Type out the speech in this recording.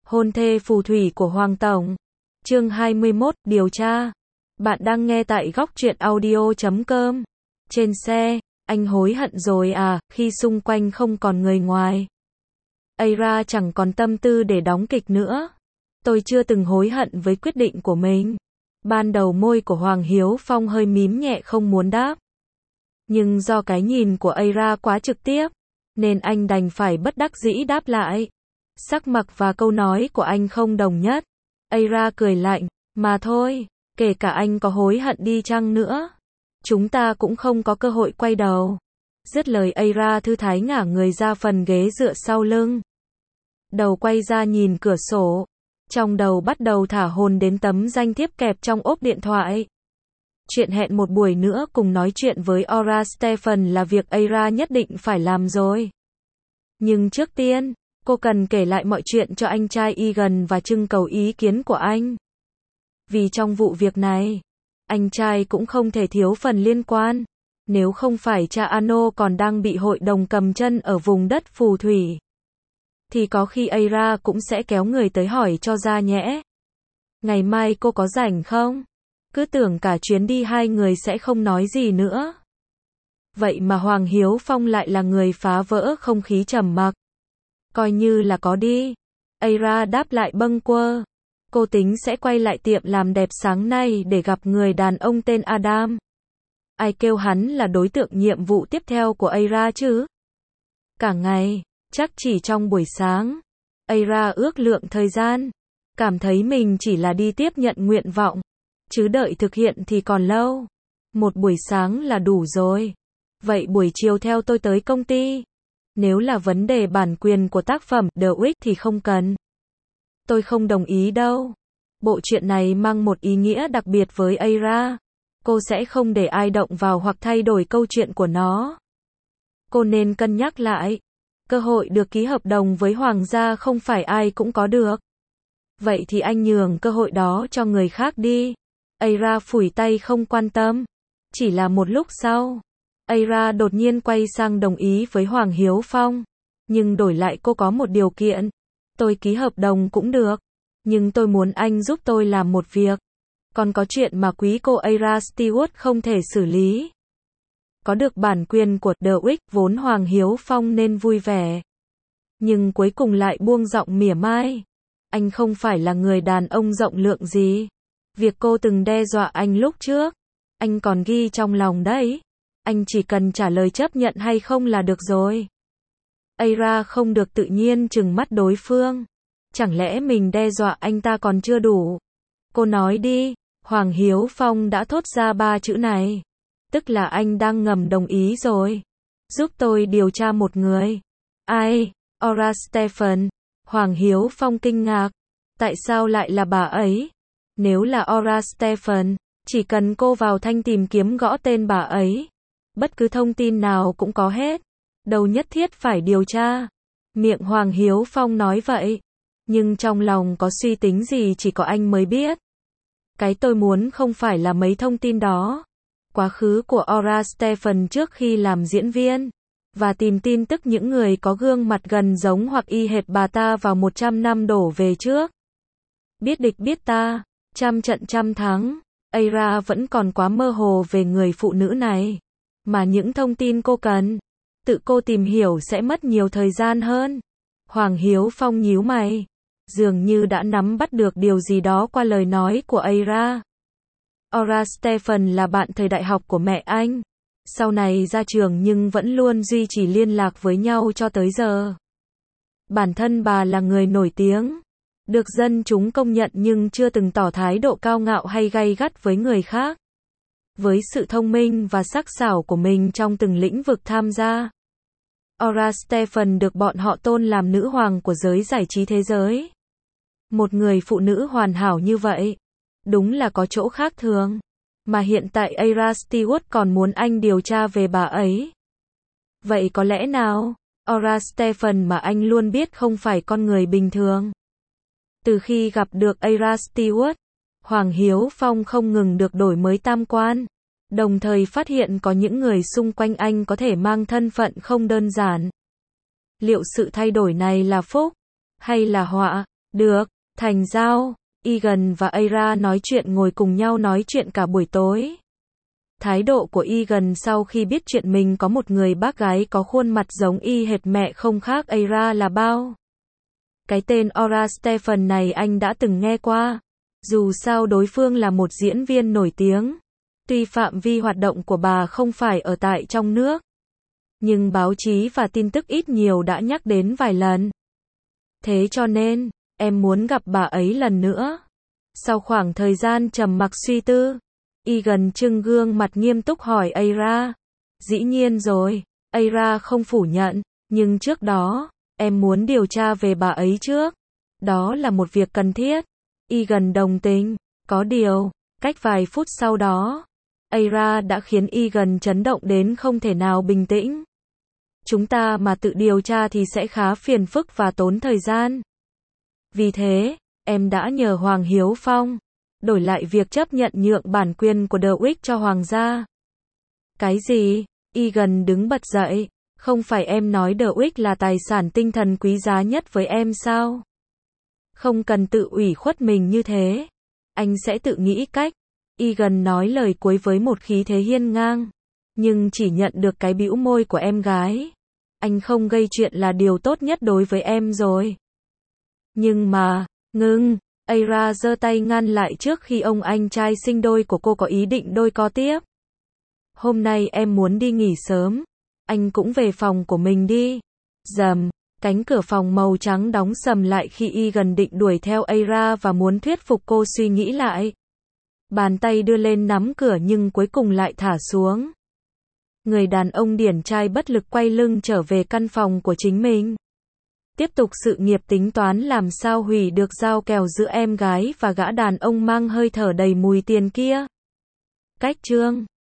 Hôn thê phù thủy của Hoàng Tổng. Chương 21, điều tra. Bạn đang nghe tại góc truyện audio.com. Trên xe, anh hối hận rồi à, khi xung quanh không còn người ngoài. Aira chẳng còn tâm tư để đóng kịch nữa. Tôi chưa từng hối hận với quyết định của mình. Ban đầu môi của Hoàng Hiếu Phong hơi mím nhẹ không muốn đáp. Nhưng do cái nhìn của Aira quá trực tiếp, nên anh đành phải bất đắc dĩ đáp lại. Sắc mặt và câu nói của anh không đồng nhất. Aira cười lạnh, mà thôi, kể cả anh có hối hận đi chăng nữa, chúng ta cũng không có cơ hội quay đầu. Dứt lời Aira thư thái ngả người ra phần ghế dựa sau lưng. Đầu quay ra nhìn cửa sổ. Trong đầu bắt đầu thả hồn đến tấm danh thiếp kẹp trong ốp điện thoại. Chuyện hẹn một buổi nữa cùng nói chuyện với Ora Stephen là việc Aira nhất định phải làm rồi. Nhưng trước tiên, cô cần kể lại mọi chuyện cho anh trai Egan và trưng cầu ý kiến của anh. Vì trong vụ việc này, anh trai cũng không thể thiếu phần liên quan. Nếu không phải cha Ano còn đang bị hội đồng cầm chân ở vùng đất phù thủy, thì có khi Aira cũng sẽ kéo người tới hỏi cho ra nhẽ. Ngày mai cô có rảnh không? Cứ tưởng cả chuyến đi hai người sẽ không nói gì nữa. Vậy mà Hoàng Hiếu Phong lại là người phá vỡ không khí trầm mặc. Coi như là có đi. Aira đáp lại bâng quơ. Cô tính sẽ quay lại tiệm làm đẹp sáng nay để gặp người đàn ông tên Adam. Ai kêu hắn là đối tượng nhiệm vụ tiếp theo của Aira chứ? Cả ngày, chắc chỉ trong buổi sáng. Aira ước lượng thời gian. Cảm thấy mình chỉ là đi tiếp nhận nguyện vọng. Chứ đợi thực hiện thì còn lâu. Một buổi sáng là đủ rồi. Vậy buổi chiều theo tôi tới công ty. Nếu là vấn đề bản quyền của tác phẩm The Witch thì không cần. Tôi không đồng ý đâu. Bộ truyện này mang một ý nghĩa đặc biệt với Aira. Cô sẽ không để ai động vào hoặc thay đổi câu chuyện của nó. Cô nên cân nhắc lại. Cơ hội được ký hợp đồng với Hoàng gia không phải ai cũng có được. Vậy thì anh nhường cơ hội đó cho người khác đi. Aira phủi tay không quan tâm. Chỉ là một lúc sau, Aira đột nhiên quay sang đồng ý với Hoàng Hiếu Phong. Nhưng đổi lại cô có một điều kiện. Tôi ký hợp đồng cũng được. Nhưng tôi muốn anh giúp tôi làm một việc. Còn có chuyện mà quý cô Aira Stewart không thể xử lý. Có được bản quyền của The Witch vốn Hoàng Hiếu Phong nên vui vẻ. Nhưng cuối cùng lại buông giọng mỉa mai. Anh không phải là người đàn ông rộng lượng gì. Việc cô từng đe dọa anh lúc trước, anh còn ghi trong lòng đấy. Anh chỉ cần trả lời chấp nhận hay không là được rồi. Aira không được tự nhiên trừng mắt đối phương. Chẳng lẽ mình đe dọa anh ta còn chưa đủ? Cô nói đi. Hoàng Hiếu Phong đã thốt ra ba chữ này. Tức là anh đang ngầm đồng ý rồi. Giúp tôi điều tra một người. Ai? Ora Stephen. Hoàng Hiếu Phong kinh ngạc. Tại sao lại là bà ấy? Nếu là Ora Stephen, chỉ cần cô vào thanh tìm kiếm gõ tên bà ấy. Bất cứ thông tin nào cũng có hết. Đâu nhất thiết phải điều tra. Miệng Hoàng Hiếu Phong nói vậy. Nhưng trong lòng có suy tính gì chỉ có anh mới biết. Cái tôi muốn không phải là mấy thông tin đó. Quá khứ của Ora Stephen trước khi làm diễn viên. Và tìm tin tức những người có gương mặt gần giống hoặc y hệt bà ta vào 100 năm đổ về trước. Biết địch biết ta, trăm trận trăm thắng. Aira vẫn còn quá mơ hồ về người phụ nữ này. Mà những thông tin cô cần, tự cô tìm hiểu sẽ mất nhiều thời gian hơn. Hoàng Hiếu Phong nhíu mày. Dường như đã nắm bắt được điều gì đó qua lời nói của Aira. Ora Stephen là bạn thời đại học của mẹ anh. Sau này ra trường nhưng vẫn luôn duy trì liên lạc với nhau cho tới giờ. Bản thân bà là người nổi tiếng, được dân chúng công nhận nhưng chưa từng tỏ thái độ cao ngạo hay gay gắt với người khác. Với sự thông minh và sắc sảo của mình trong từng lĩnh vực tham gia, Ora Stephen được bọn họ tôn làm nữ hoàng của giới giải trí thế giới. Một người phụ nữ hoàn hảo như vậy, đúng là có chỗ khác thường. Mà hiện tại Aira Stewart còn muốn anh điều tra về bà ấy. Vậy có lẽ nào, Ora Stephen mà anh luôn biết không phải con người bình thường. Từ khi gặp được Aira Stewart, Hoàng Hiếu Phong không ngừng được đổi mới tam quan. Đồng thời phát hiện có những người xung quanh anh có thể mang thân phận không đơn giản. Liệu sự thay đổi này là phúc hay là họa? Được, thành giao. Egan và Aira nói chuyện ngồi cùng nhau nói chuyện cả buổi tối. Thái độ của Egan sau khi biết chuyện mình có một người bác gái có khuôn mặt giống y hệt mẹ không khác Aira là bao. Cái tên Aura Stephen này anh đã từng nghe qua. Dù sao đối phương là một diễn viên nổi tiếng. Tuy phạm vi hoạt động của bà không phải ở tại trong nước, nhưng báo chí và tin tức ít nhiều đã nhắc đến vài lần. Thế cho nên, em muốn gặp bà ấy lần nữa. Sau khoảng thời gian trầm mặc suy tư, Egan trưng gương mặt nghiêm túc hỏi Aira. Dĩ nhiên rồi, Aira không phủ nhận, nhưng trước đó, em muốn điều tra về bà ấy trước. Đó là một việc cần thiết. Egan đồng tình, có điều, cách vài phút sau đó, Aira đã khiến Egan chấn động đến không thể nào bình tĩnh. Chúng ta mà tự điều tra thì sẽ khá phiền phức và tốn thời gian. Vì thế, em đã nhờ Hoàng Hiếu Phong đổi lại việc chấp nhận nhượng bản quyền của The Wick cho Hoàng gia. Cái gì? Egan đứng bật dậy. Không phải em nói The Wick là tài sản tinh thần quý giá nhất với em sao? Không cần tự ủy khuất mình như thế. Anh sẽ tự nghĩ cách. Egan nói lời cuối với một khí thế hiên ngang. Nhưng chỉ nhận được cái bĩu môi của em gái. Anh không gây chuyện là điều tốt nhất đối với em rồi. Nhưng mà, ngưng. Aira giơ tay ngăn lại trước khi ông anh trai sinh đôi của cô có ý định đôi co tiếp. Hôm nay em muốn đi nghỉ sớm. Anh cũng về phòng của mình đi. Rầm, cánh cửa phòng màu trắng đóng sầm lại khi Egan định đuổi theo Aira và muốn thuyết phục cô suy nghĩ lại. Bàn tay đưa lên nắm cửa nhưng cuối cùng lại thả xuống. Người đàn ông điển trai bất lực quay lưng trở về căn phòng của chính mình. Tiếp tục sự nghiệp tính toán làm sao hủy được giao kèo giữa em gái và gã đàn ông mang hơi thở đầy mùi tiền kia. Cách chương